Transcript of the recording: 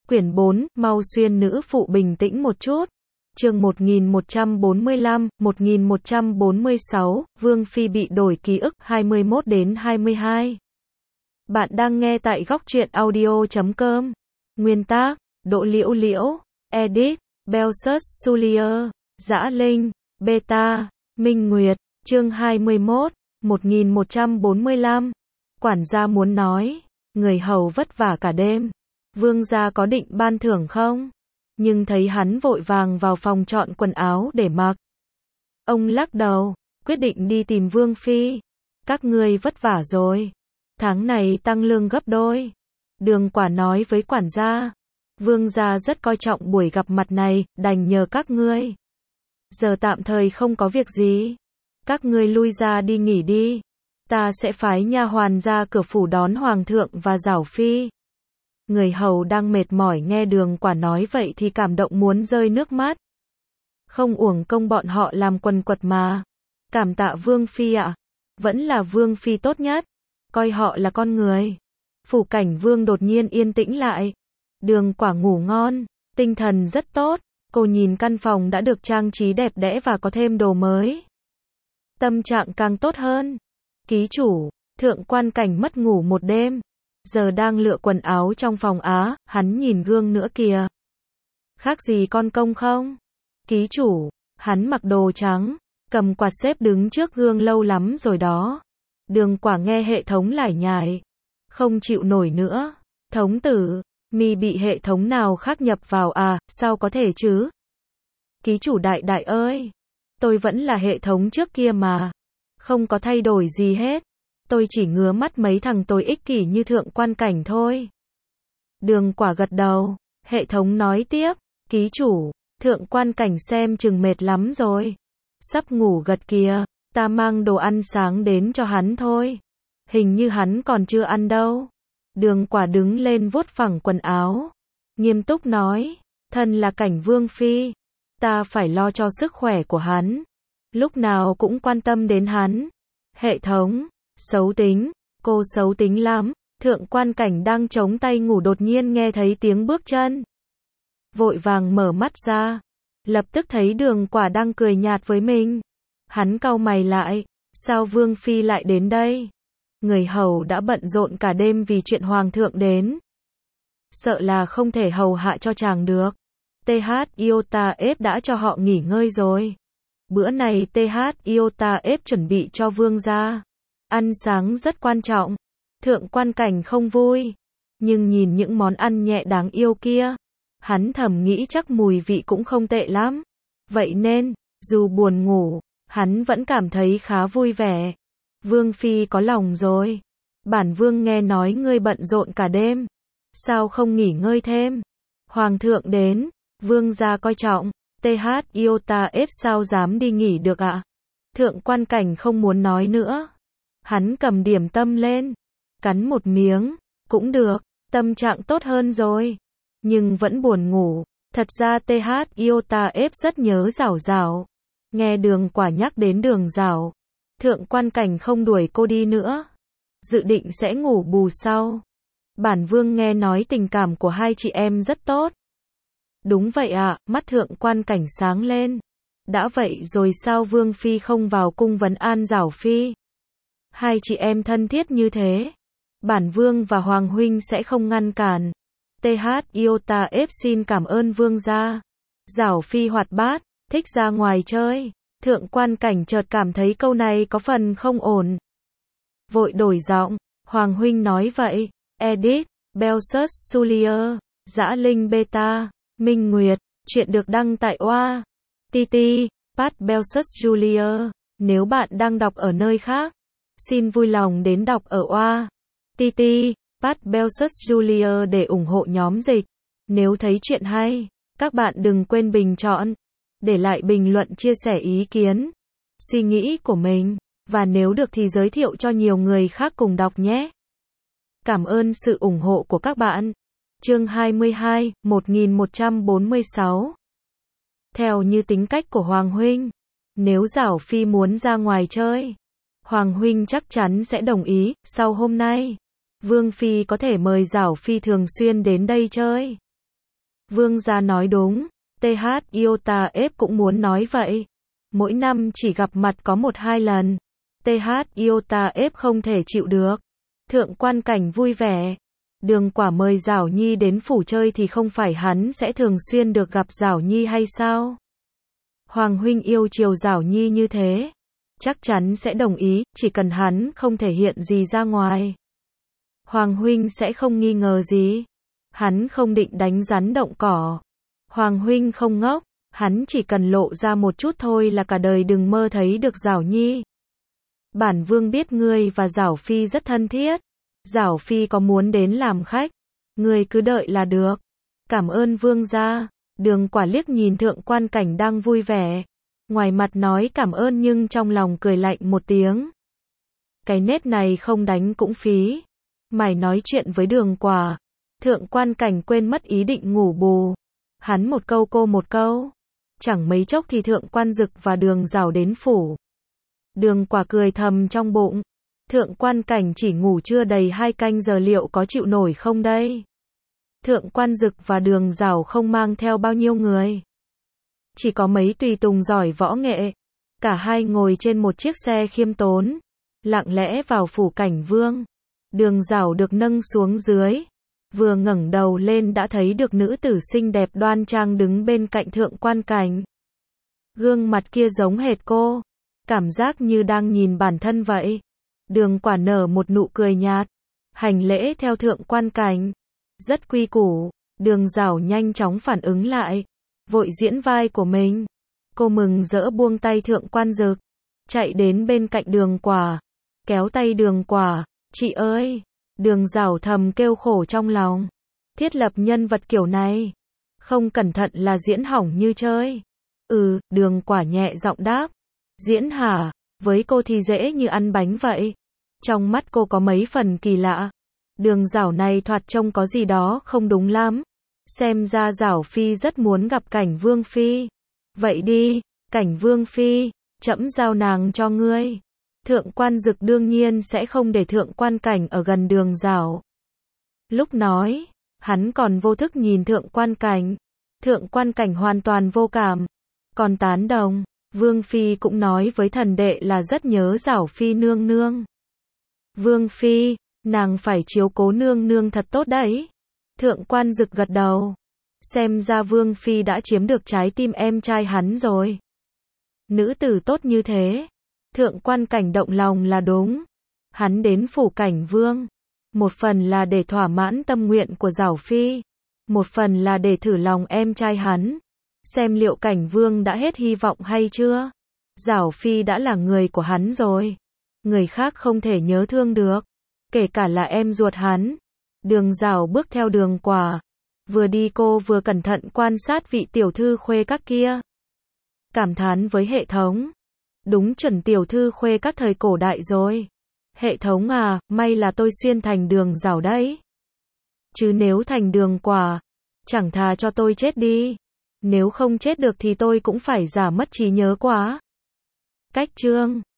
Quyển 4, mau xuyên nữ phụ bình tĩnh một chút. Chương 1145, 1146, Vương Phi bị đổi ký ức 21 đến 22. Bạn đang nghe tại góc truyện audio.com. Nguyên tác, Đỗ Liễu Liễu, edit, Belsus Sulier, Dã Linh, Beta, Minh Nguyệt, chương 21, 1145. Quản gia muốn nói, người hầu vất vả cả đêm. Vương gia có định ban thưởng không? Nhưng thấy hắn vội vàng vào phòng chọn quần áo để mặc. Ông lắc đầu, quyết định đi tìm Vương Phi. Các ngươi vất vả rồi. Tháng này tăng lương gấp đôi. Đường Quả nói với quản gia. Vương gia rất coi trọng buổi gặp mặt này, đành nhờ các ngươi. Giờ tạm thời không có việc gì. Các ngươi lui ra đi nghỉ đi. Ta sẽ phái nha hoàn ra cửa phủ đón hoàng thượng và Giảo Phi. Người hầu đang mệt mỏi nghe Đường Quả nói vậy thì cảm động muốn rơi nước mắt. Không uổng công bọn họ làm quần quật mà. Cảm tạ Vương Phi ạ. Vẫn là Vương Phi tốt nhất. Coi họ là con người. Phủ Cảnh Vương đột nhiên yên tĩnh lại. Đường Quả ngủ ngon, tinh thần rất tốt. Cô nhìn căn phòng đã được trang trí đẹp đẽ và có thêm đồ mới. Tâm trạng càng tốt hơn. Ký chủ, Thượng Quan Cảnh mất ngủ một đêm. Giờ đang lựa quần áo trong phòng Á, hắn nhìn gương nữa kìa. Khác gì con công không? Ký chủ, hắn mặc đồ trắng, cầm quạt xếp đứng trước gương lâu lắm rồi đó. Đường Quả nghe hệ thống lải nhải. Không chịu nổi nữa. Thống tử, mi bị hệ thống nào khác nhập vào à, sao có thể chứ? Ký chủ đại đại ơi, tôi vẫn là hệ thống trước kia mà. Không có thay đổi gì hết. Tôi chỉ ngứa mắt mấy thằng tôi ích kỷ như Thượng Quan Cảnh thôi. Đường Quả gật đầu. Hệ thống nói tiếp. Ký chủ, Thượng Quan Cảnh xem chừng mệt lắm rồi. Sắp ngủ gật kìa. Ta mang đồ ăn sáng đến cho hắn thôi. Hình như hắn còn chưa ăn đâu. Đường Quả đứng lên vuốt phẳng quần áo. Nghiêm túc nói. Thân là Cảnh Vương Phi. Ta phải lo cho sức khỏe của hắn. Lúc nào cũng quan tâm đến hắn. Hệ thống. Xấu tính, cô xấu tính lắm. Thượng Quan Cảnh đang chống tay ngủ đột nhiên nghe thấy tiếng bước chân. Vội vàng mở mắt ra. Lập tức thấy Đường Quả đang cười nhạt với mình. Hắn cau mày lại. Sao Vương Phi lại đến đây? Người hầu đã bận rộn cả đêm vì chuyện Hoàng thượng đến. Sợ là không thể hầu hạ cho chàng được. TH Iota F đã cho họ nghỉ ngơi rồi. Bữa này TH Iota F chuẩn bị cho Vương gia. Ăn sáng rất quan trọng. Thượng Quan Cảnh không vui. Nhưng nhìn những món ăn nhẹ đáng yêu kia. Hắn thầm nghĩ chắc mùi vị cũng không tệ lắm. Vậy nên, dù buồn ngủ, hắn vẫn cảm thấy khá vui vẻ. Vương Phi có lòng rồi. Bản Vương nghe nói ngươi bận rộn cả đêm. Sao không nghỉ ngơi thêm? Hoàng thượng đến, Vương gia coi trọng. TH Iota F sao dám đi nghỉ được ạ? Thượng Quan Cảnh không muốn nói nữa. Hắn cầm điểm tâm lên, cắn một miếng, cũng được, tâm trạng tốt hơn rồi, nhưng vẫn buồn ngủ. Thật ra TH Iota F rất nhớ Giảo Giảo. Nghe Đường Quả nhắc đến Đường Giảo, Thượng Quan Cảnh không đuổi cô đi nữa, dự định sẽ ngủ bù sau. Bản Vương nghe nói tình cảm của hai chị em rất tốt. Đúng vậy ạ, mắt Thượng Quan Cảnh sáng lên. Đã vậy rồi sao Vương Phi không vào cung vấn an Giảo Phi? Hai chị em thân thiết như thế. Bản Vương và Hoàng Huynh sẽ không ngăn cản. TH Iota F xin cảm ơn Vương gia. Giảo Phi hoạt bát, thích ra ngoài chơi. Thượng Quan Cảnh chợt cảm thấy câu này có phần không ổn. Vội đổi giọng. Hoàng Huynh nói vậy. Edit, Belsus Sulier, Dã Linh Beta, Minh Nguyệt. Chuyện được đăng tại oa. TT, Pat Belsus Julier. Nếu bạn đang đọc ở nơi khác, xin vui lòng đến đọc ở oa. TT, Pat Belsus Julier để ủng hộ nhóm dịch. Nếu thấy chuyện hay, các bạn đừng quên bình chọn, để lại bình luận chia sẻ ý kiến, suy nghĩ của mình, và nếu được thì giới thiệu cho nhiều người khác cùng đọc nhé. Cảm ơn sự ủng hộ của các bạn. Chương 22, 1146. Theo như tính cách của Hoàng Huynh, nếu Giảo Phi muốn ra ngoài chơi, Hoàng Huynh chắc chắn sẽ đồng ý. Sau hôm nay, Vương Phi có thể mời Giảo Phi thường xuyên đến đây chơi. Vương gia nói đúng, TH Iota F cũng muốn nói vậy. Mỗi năm chỉ gặp mặt có 1-2 lần. TH Iota F không thể chịu được. Thượng quan cảnh vui vẻ. Đường Quả mời Giảo Nhi đến phủ chơi thì không phải hắn sẽ thường xuyên được gặp Giảo Nhi hay sao? Hoàng huynh yêu chiều Giảo Nhi như thế, chắc chắn sẽ đồng ý, chỉ cần hắn không thể hiện gì ra ngoài. Hoàng huynh sẽ không nghi ngờ gì. Hắn không định đánh rắn động cỏ. Hoàng huynh không ngốc, hắn chỉ cần lộ ra một chút thôi là cả đời đừng mơ thấy được Giảo Nhi. Bản vương biết ngươi và Giảo Phi rất thân thiết. Giảo Phi có muốn đến làm khách, ngươi cứ đợi là được. Cảm ơn vương gia. Đường Quả liếc nhìn thượng quan cảnh đang vui vẻ. Ngoài mặt nói cảm ơn nhưng trong lòng cười lạnh một tiếng. Cái nết này không đánh cũng phí. Mày nói chuyện với Đường Quả. Thượng quan cảnh quên mất ý định ngủ bù. Hắn một câu cô một câu. Chẳng mấy chốc thì thượng quan Dực và Đường Giảo đến phủ. Đường Quả cười thầm trong bụng. Thượng quan cảnh chỉ ngủ chưa đầy 2 canh giờ liệu có chịu nổi không đây? Thượng quan Dực và Đường Giảo không mang theo bao nhiêu người. Chỉ có mấy tùy tùng giỏi võ nghệ. Cả hai ngồi trên một chiếc xe khiêm tốn. Lặng lẽ vào phủ Cảnh Vương. Đường Giảo được nâng xuống dưới. Vừa ngẩng đầu lên đã thấy được nữ tử xinh đẹp đoan trang đứng bên cạnh thượng quan cảnh. Gương mặt kia giống hệt cô. Cảm giác như đang nhìn bản thân vậy. Đường Quả nở một nụ cười nhạt. Hành lễ theo thượng quan cảnh. Rất quy củ. Đường Giảo nhanh chóng phản ứng lại. Vội diễn vai của mình. Cô mừng rỡ buông tay thượng quan Dực. Chạy đến bên cạnh Đường Quả. Kéo tay Đường Quả. Chị ơi! Đường Giảo thầm kêu khổ trong lòng. Thiết lập nhân vật kiểu này. Không cẩn thận là diễn hỏng như chơi. Đường Quả nhẹ giọng đáp. Diễn hả? Với cô thì dễ như ăn bánh vậy. Trong mắt cô có mấy phần kỳ lạ. Đường Giảo này thoạt trông có gì đó không đúng lắm. Xem ra Giảo Phi rất muốn gặp Cảnh Vương Phi. Vậy đi, Cảnh Vương Phi, trẫm giao nàng cho ngươi. Thượng quan Dực đương nhiên sẽ không để thượng quan cảnh ở gần Đường Giảo. Lúc nói, hắn còn vô thức nhìn thượng quan cảnh. Thượng quan cảnh hoàn toàn vô cảm. Còn tán đồng, Vương Phi cũng nói với thần đệ là rất nhớ Giảo Phi nương nương. Vương Phi, nàng phải chiếu cố nương nương thật tốt đấy. Thượng quan Dực gật đầu. Xem ra Vương Phi đã chiếm được trái tim em trai hắn rồi. Nữ tử tốt như thế. Thượng quan cảnh động lòng là đúng. Hắn đến phủ Cảnh Vương. Một phần là để thỏa mãn tâm nguyện của Giảo Phi. Một phần là để thử lòng em trai hắn. Xem liệu Cảnh Vương đã hết hy vọng hay chưa. Giảo Phi đã là người của hắn rồi. Người khác không thể nhớ thương được. Kể cả là em ruột hắn. Đường Giảo bước theo Đường Quả. Vừa đi cô vừa cẩn thận quan sát vị tiểu thư khuê các kia. Cảm thán với hệ thống. Đúng chuẩn tiểu thư khuê các thời cổ đại rồi. Hệ thống à, may là tôi xuyên thành Đường Giảo đấy. Chứ nếu thành Đường Quả, chẳng thà cho tôi chết đi. Nếu không chết được thì tôi cũng phải giả mất trí nhớ quá. Cách chương